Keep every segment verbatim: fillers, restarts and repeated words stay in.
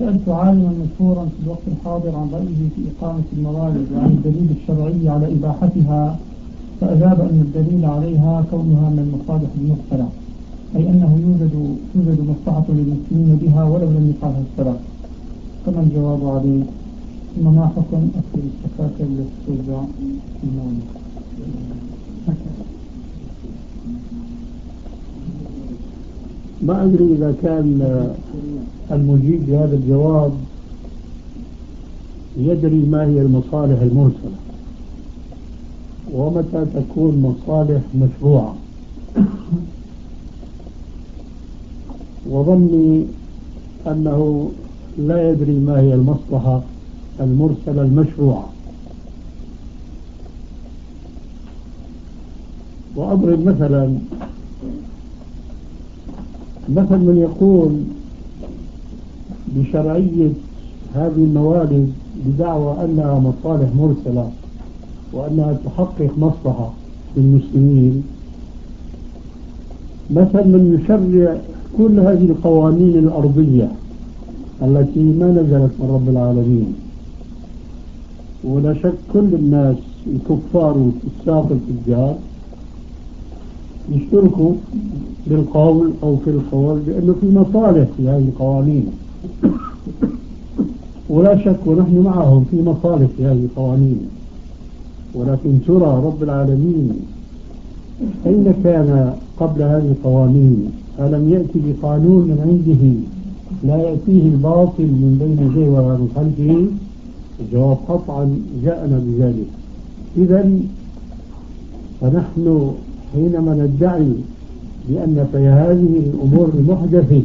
سألت عالما مشهورا في الوقت الحاضر عن رأيه في إقامة الموالد وعن الدليل الشرعي على إباحتها، فأجاب أن الدليل عليها كونها من المصالح المرسلة، أي أنه يوجد توجد مصلحة للمسلمين بها ولو لم يفعلها الشرع. فما الجواب عليه؟ ثم ما حكم أكل السكاكر التي توزع في الموالد؟ ما أدري إذا كان المجيب بهذا الجواب يدري ما هي المصالح المرسلة ومتى تكون مصالح مشروعة، وظني أنه لا يدري ما هي المصلحة المرسلة المشروعة. وأضرب مثلا مثل من يقول بشرعية هذه الموالد بدعوى أنها مصالح مرسلة وأنها تحقق مصلحة للمسلمين، مثل من يشرع كل هذه القوانين الأرضية التي ما نزلت من رب العالمين. ولا شك كل الناس الكفار والفساق التجار يشتركوا بالقول أو في القول بأنه في مصالح في هذه القوانين، ولا شك ونحن معهم في مصالح في هذه القوانين. ولكن ترى رب العالمين أين كان قبل هذه القوانين؟ ألم يأتي بقانون من عنده لا يأتيه الباطل من بين يديه ولا من خلفه؟ الجواب قطعا جاءنا بذلك. إذن فنحن حينما ندعي بأن في هذه الأمور المحدثة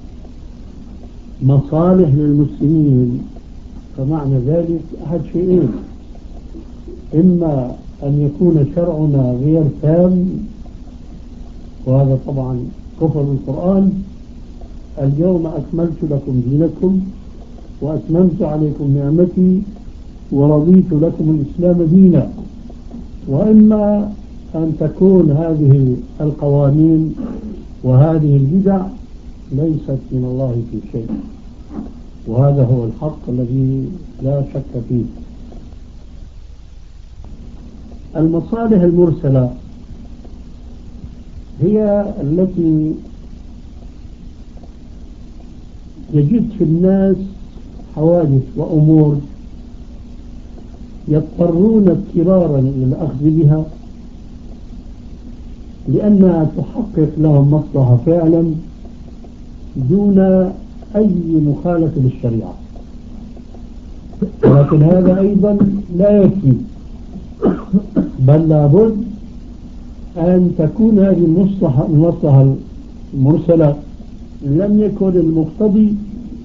مصالح للمسلمين، فمعنى ذلك أحد شيئين: إما أن يكون شرعنا غير تام، وهذا طبعا كفر القرآن: اليوم أكملت لكم دينكم وأتممت عليكم نعمتي ورضيت لكم الإسلام دينا. وإما أن تكون هذه القوانين وهذه البدع ليست من الله في شيء، وهذا هو الحق الذي لا شك فيه. المصالح المرسلة هي التي يجد في الناس حوادث وأمور يضطرون اضطرارا إلى الأخذ بها لأنها تحقق لهم مصلحة فعلا دون أي مخالفة للشريعة. ولكن هذا أيضا لا يكفي، بل لابد أن تكون هذه المصلحة المصلحة المرسلة لم يكن المقتضي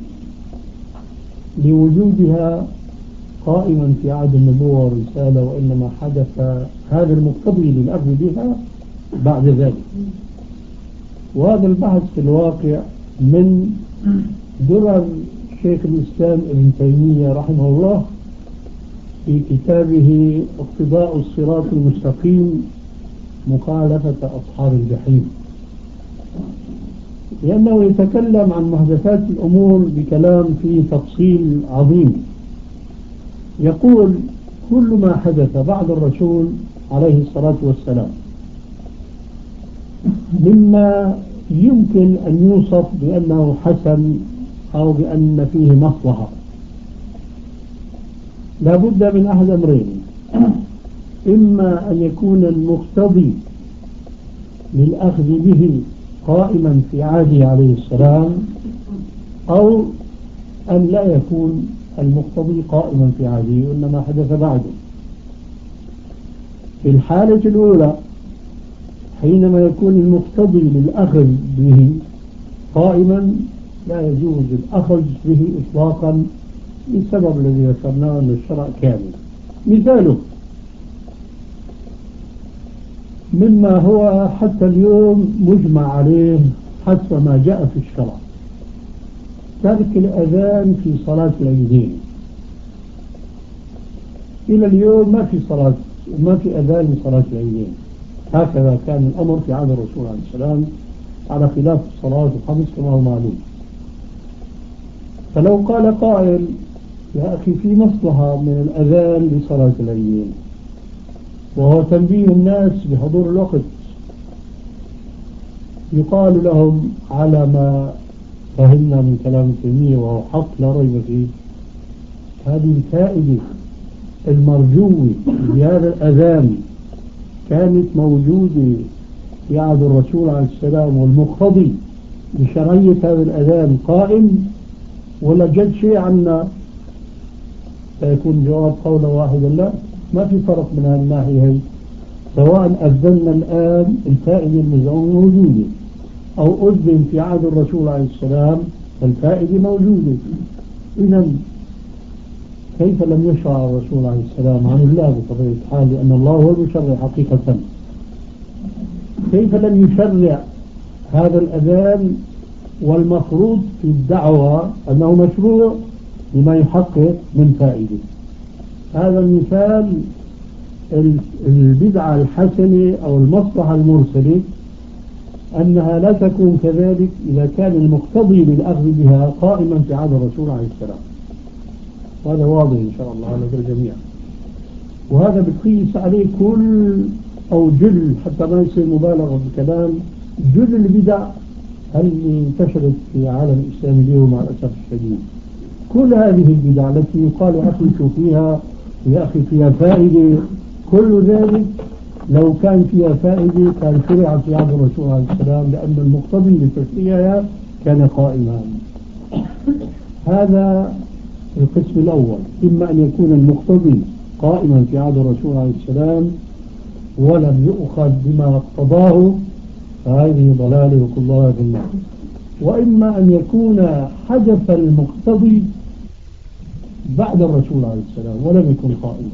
لوجودها قائما في عهد النبوة والرسالة، وإنما حدث هذا المقتضي للأخذ بها بعد ذلك. وهذا البحث في الواقع من درر شيخ الإسلام ابن تيمية رحمه الله في كتابه اقتضاء الصراط المستقيم مخالفة أصحاب الجحيم، لأنه يتكلم عن محدثات الأمور بكلام فيه تفصيل عظيم. يقول: كل ما حدث بعد الرسول عليه الصلاة والسلام مما يمكن أن يوصف بأنه حسن أو بأن فيه مصلحة لا بد من أحد أمرين: إما أن يكون المقتضي للأخذ به قائما في عهده عليه السلام، أو أن لا يكون المقتضي قائما في عهده وإنما حدث بعده. في الحالة الأولى حينما يكون المقتضي للأخذ به قائما لا يجوز الأخذ به إطلاقا للسبب الذي ذكرناه أن الشرع كامل. مثاله مما هو حتى اليوم مجمع عليه حسب ما جاء في الشرع: ترك الأذان في صلاة العيدين. إلى اليوم ما في صلاة ما في أذان لصلاة العيدين، هكذا كان الأمر في عهد الرسول عليه السلام على خلاف الصلاة الخمس كما هو معلوم. فلو قال قائل يا أخي في مصلحة من الأذان لصلاة العيدين وهو تنبيه الناس بحضور الوقت، يقال لهم على ما فهمنا من كلام تيمية وهو حق لا ريب فيه، هذه الفائدة المرجوة بهذا الأذان كانت موجودة في عهد الرسول عليه السلام، والمقتضي بشرعية هذا الأذان قائم، ولا جد شيء عنا؟ سيكون جواب قولا واحدا لا، ما في فرق من هذه الناحية. سواء أذنا الآن الفائدة المزعومة موجودة أو أذن في عهد الرسول عليه السلام الفائدة موجودة. إذا كيف لم يشرع الرسول عليه السلام عن الله بطبيعة الحال، لأن الله هو المشرع حقيقة، كيف لم يشرع هذا الأذان والمفروض في الدعوة أنه مشروع لما يحقق من فائدة؟ هذا المثال البدعة الحسنة أو المصلحة المرسلة أنها لا تكون كذلك إذا كان المقتضي للأخذ بها قائما في عهد الرسول عليه السلام. وهذا واضح إن شاء الله على الجميع، وهذا بتقيس عليه كل أو جل، حتى ما يصير مبالغة بالكلام، جل البدع اللي انتشرت في عالم الإسلام اليوم مع الأسف الشديد. كل هذه البدع التي يقال يا أخي شو فيها يا أخي فيها فائدة، كل ذلك لو كان فيها فائدة كان شرع في عهد الرسول عليه السلام، لأن المقتضي لتشريعها كان قائما. هذا القسم الأول، إما أن يكون المقتضي قائما في عهد الرسول عليه السلام ولم يؤخذ بما اقتضاه فهذه ضلالة وكل ضلالة في النار، وإما أن يكون حدث المقتضي بعد الرسول عليه السلام ولم يكن قائما.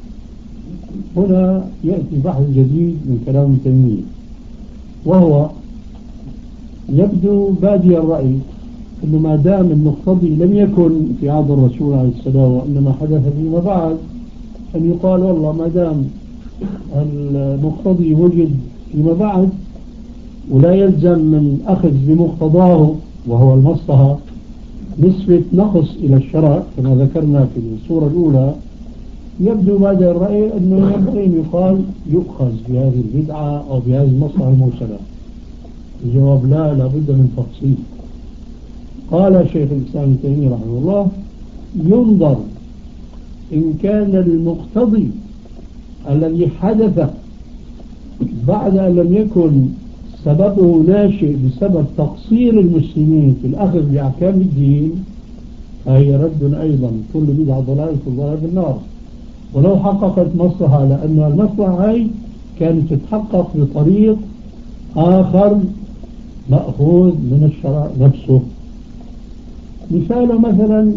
هنا يأتي بحث جديد من كلام تيمية، وهو يبدو بادي الرأي أنه ما دام المقتضي لم يكن في عهد الرسول عليه السلام وإنما حدث فيما بعد، أن يقال والله ما دام المقتضي وجد فيما بعد ولا يلزم من أخذ بمقتضاه وهو المصلحة نسبة نقص إلى الشرع كما ذكرنا في الصورة الأولى، يبدو بادي الرأي أنه ينبغي أن يقال يؤخذ بهذه البدعة أو بهذه المصلحة المرسلة. الجواب لا، لابد من تفصيل. قال شيخ الإسلام ابن تيمية رحمه الله: ينظر إن كان المقتضي الذي حدث بعد أن لم يكن سببه ناشئ بسبب تقصير المسلمين في الأخذ بأحكام الدين، فهي رد أيضا، كل بدعة ضلالة كل ضلالة في النار، ولو حققت مصلحة، لأن المصلحة هي كانت تتحقق بطريق آخر مأخوذ من الشرع نفسه. مثال مثلا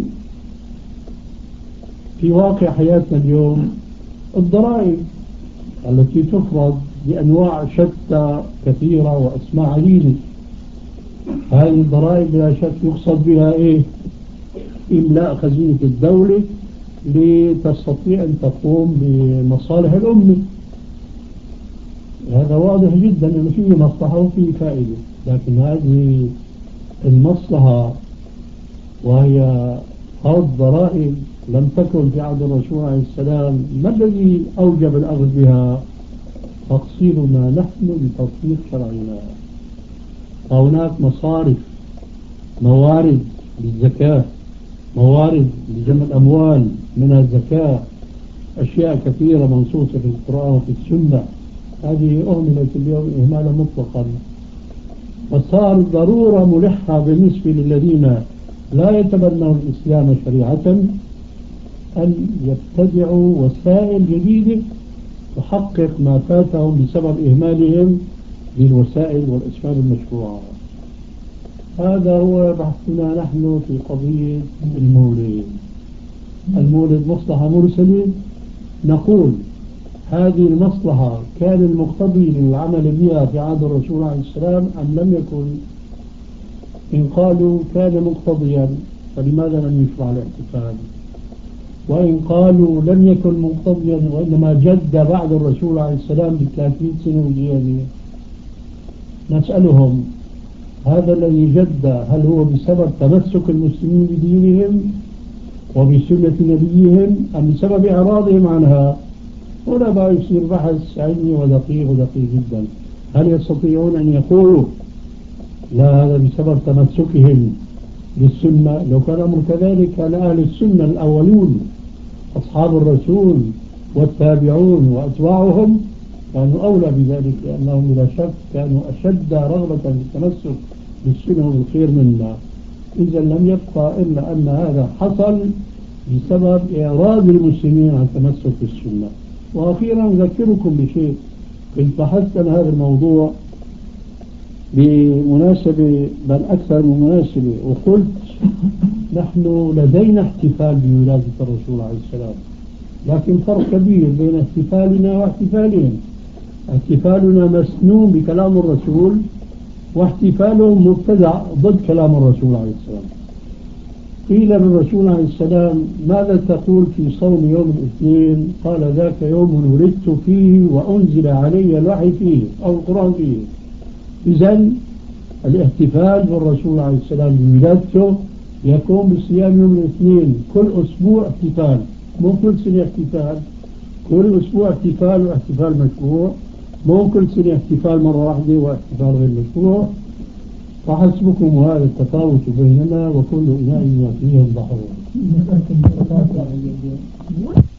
في واقع حياتنا اليوم الضرائب التي تفرض بأنواع شتى كثيرة وأسماء عديدة. هذه الضرائب بلا شك يقصد بها إيه؟ إملاء خزينة الدولة لتستطيع أن تقوم بمصالح الأمة. هذا واضح جدا أنه فيه مصلحة وفيه فائدة، لكن هذه المصلحة وهي فرض ضرائب لم تكن في عهد الرسول عليه السلام، ما الذي أوجب الأخذ بها؟ تقصيرنا نحن لتطبيق شرعنا. هناك مصارف، موارد للزكاة، موارد لجمع الأموال من الزكاة، أشياء كثيرة منصوصة في القرآن وفي السنة، هذه أهملت اليوم إهمالا مطلقا، فصار ضرورة ملحة بالنسبة للذين لا يتبنون الإسلام شريعة أن يبتدعوا وسائل جديدة تحقق ما فاتهم بسبب إهمالهم للوسائل والأسباب المشروعة. هذا هو بحثنا نحن في قضية المولد. المولد مصلحة مرسلة، نقول هذه المصلحة كان المقتضي للعمل بها في عهد الرسول عليه السلام أم لم يكن؟ إن قالوا كان مقتضيا فلماذا لم يشرع الاحتفال؟ وإن قالوا لم يكن مقتضيا وإنما جد بعد الرسول عليه السلام بثلاثمائة سنة وزيادة، نسألهم هذا الذي جد هل هو بسبب تمسك المسلمين بدينهم وبسنة نبيهم أم بسبب إعراضهم عنها؟ هنا بقى يصير بحث علمي ودقيق ودقيق جدا. هل يستطيعون أن يقولوا لا هذا بسبب تمسكهم بالسنة؟ لو كان الأمر كذلك كان أهل السنة الأولون أصحاب الرسول والتابعون وأتباعهم كانوا أولى بذلك، لأنهم بلا شك كانوا أشد رغبة في التمسك بالسنة والخير منا. إذا لم يبقى إلا أن هذا حصل بسبب إعراض المسلمين عن التمسك بالسنة. وأخيرا أذكركم بشيء، كنت بحثت عن هذا الموضوع بمناسبة بل أكثر من مناسبة، وقلت نحن لدينا احتفال بولادة الرسول عليه السلام، لكن فرق كبير بين احتفالنا واحتفالهم. احتفالنا مسنون بكلام الرسول، واحتفالهم مبتدع ضد كلام الرسول عليه السلام. قيل للرسول عليه السلام ماذا تقول في صوم يوم الاثنين؟ قال ذاك يوم ولدت فيه وأنزل علي الوحي فيه أو القرآن فيه. إذن الاحتفال بالرسول عليه السلام بولادته يكون بصيام يوم الاثنين، كل أسبوع احتفال، مو كل سنة احتفال. كل أسبوع احتفال واحتفال مشروع، مو كل سنة احتفال مرة واحدة واحتفال غير مشروع. فحسبكم هذا التفاوت بيننا وكل إناء ما فيه البحر.